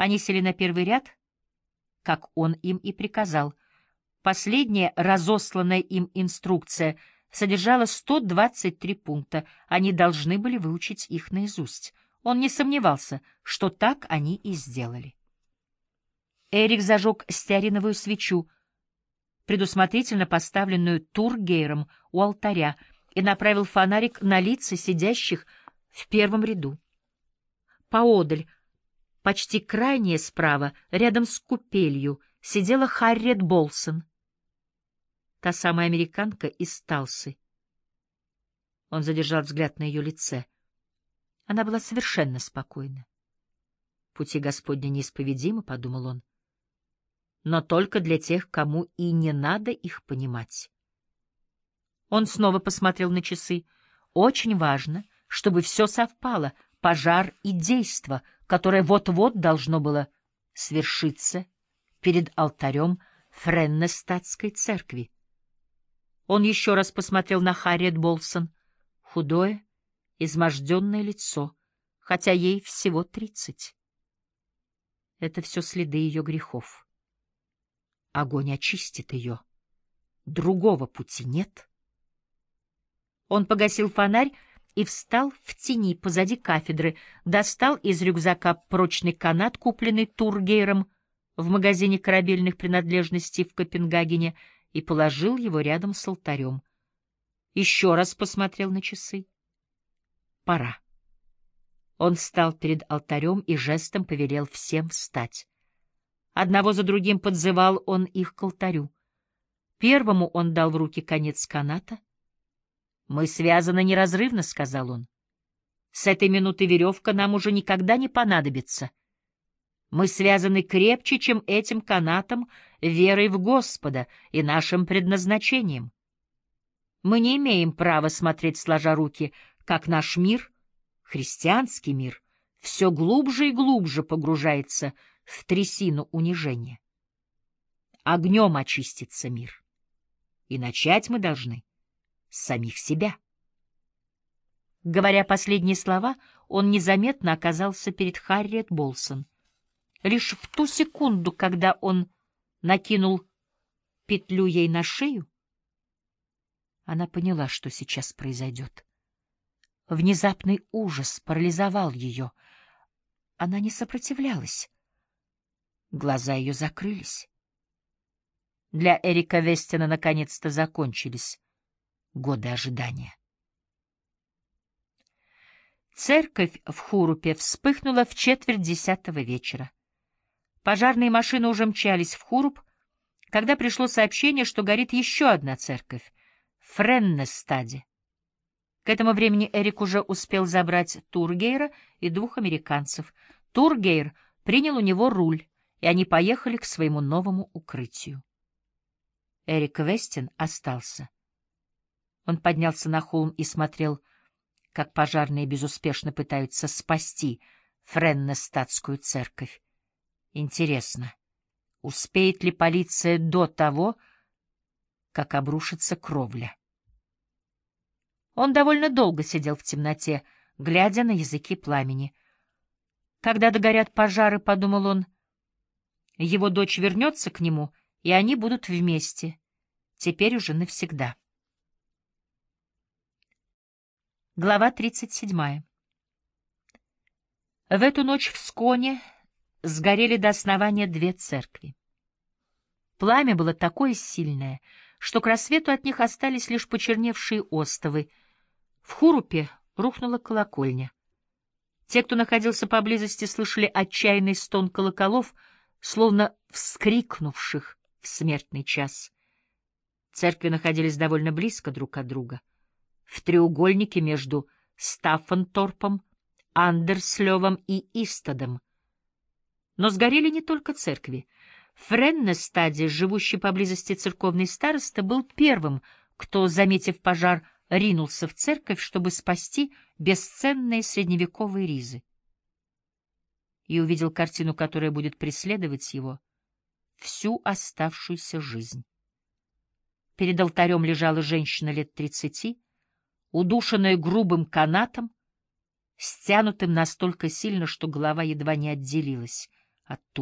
Они сели на первый ряд, как он им и приказал. Последняя разосланная им инструкция содержала 123 пункта. Они должны были выучить их наизусть. Он не сомневался, что так они и сделали. Эрик зажег стеариновую свечу, предусмотрительно поставленную Тургейром у алтаря, и направил фонарик на лица сидящих в первом ряду. Поодаль, почти крайняя справа, рядом с купелью, сидела Харриет Болсон, та самая американка из Талсы. Он задержал взгляд на ее лице. Она была совершенно спокойна. «Пути Господни неисповедимы», — подумал он, — «но только для тех, кому и не надо их понимать». Он снова посмотрел на часы. Очень важно, чтобы все совпало, пожар и действо, которое вот-вот должно было свершиться перед алтарем Френнестадтской церкви. Он еще раз посмотрел на Харриет Болсон. Худое, изможденное лицо, хотя ей всего 30. Это все следы ее грехов. Огонь очистит ее. Другого пути нет. Он погасил фонарь и встал в тени позади кафедры, достал из рюкзака прочный канат, купленный Тургейром в магазине корабельных принадлежностей в Копенгагене, и положил его рядом с алтарем. Еще раз посмотрел на часы. Пора. Он встал перед алтарем и жестом повелел всем встать. Одного за другим подзывал он их к алтарю. Первому он дал в руки конец каната. «Мы связаны неразрывно», — сказал он. «С этой минуты веревка нам уже никогда не понадобится. Мы связаны крепче, чем этим канатом, верой в Господа и нашим предназначением. Мы не имеем права смотреть сложа руки, как наш мир, христианский мир, все глубже и глубже погружается в трясину унижения. Огнем очистится мир. И начать мы должны с самих себя». Говоря последние слова, он незаметно оказался перед Харриет Болсон. Лишь в ту секунду, когда он накинул петлю ей на шею, она поняла, что сейчас произойдет. Внезапный ужас парализовал ее. Она не сопротивлялась. Глаза ее закрылись. Для Эрика Вестина наконец-то закончились годы ожидания. Церковь в Хурупе вспыхнула в 9:45 вечера. Пожарные машины уже мчались в Хуруп, когда пришло сообщение, что горит еще одна церковь — в Френнестаде. К этому времени Эрик уже успел забрать Тургейра и 2 американцев. Тургейр принял у него руль, и они поехали к своему новому укрытию. Эрик Вестин остался. Он поднялся на холм и смотрел, как пожарные безуспешно пытаются спасти Френнестадтскую церковь. Интересно, успеет ли полиция до того, как обрушится кровля? Он довольно долго сидел в темноте, глядя на языки пламени. Когда догорят пожары, — подумал он, — его дочь вернется к нему, и они будут вместе, теперь уже навсегда. Глава 37. В эту ночь в Сконе сгорели до основания 2 церкви. Пламя было такое сильное, что к рассвету от них остались лишь почерневшие остовы. В Хурупе рухнула колокольня. Те, кто находился поблизости, слышали отчаянный стон колоколов, словно вскрикнувших в смертный час. Церкви находились довольно близко друг от друга, в треугольнике между Стаффенторпом, Андерслевом и Истадом. Но сгорели не только церкви. В Френнестаде, живущий поблизости церковный староста, был первым, кто, заметив пожар, ринулся в церковь, чтобы спасти бесценные средневековые ризы. И увидел картину, которая будет преследовать его всю оставшуюся жизнь. Перед алтарем лежала женщина лет 30, удушенная грубым канатом, стянутым настолько сильно, что голова едва не отделилась оттуда.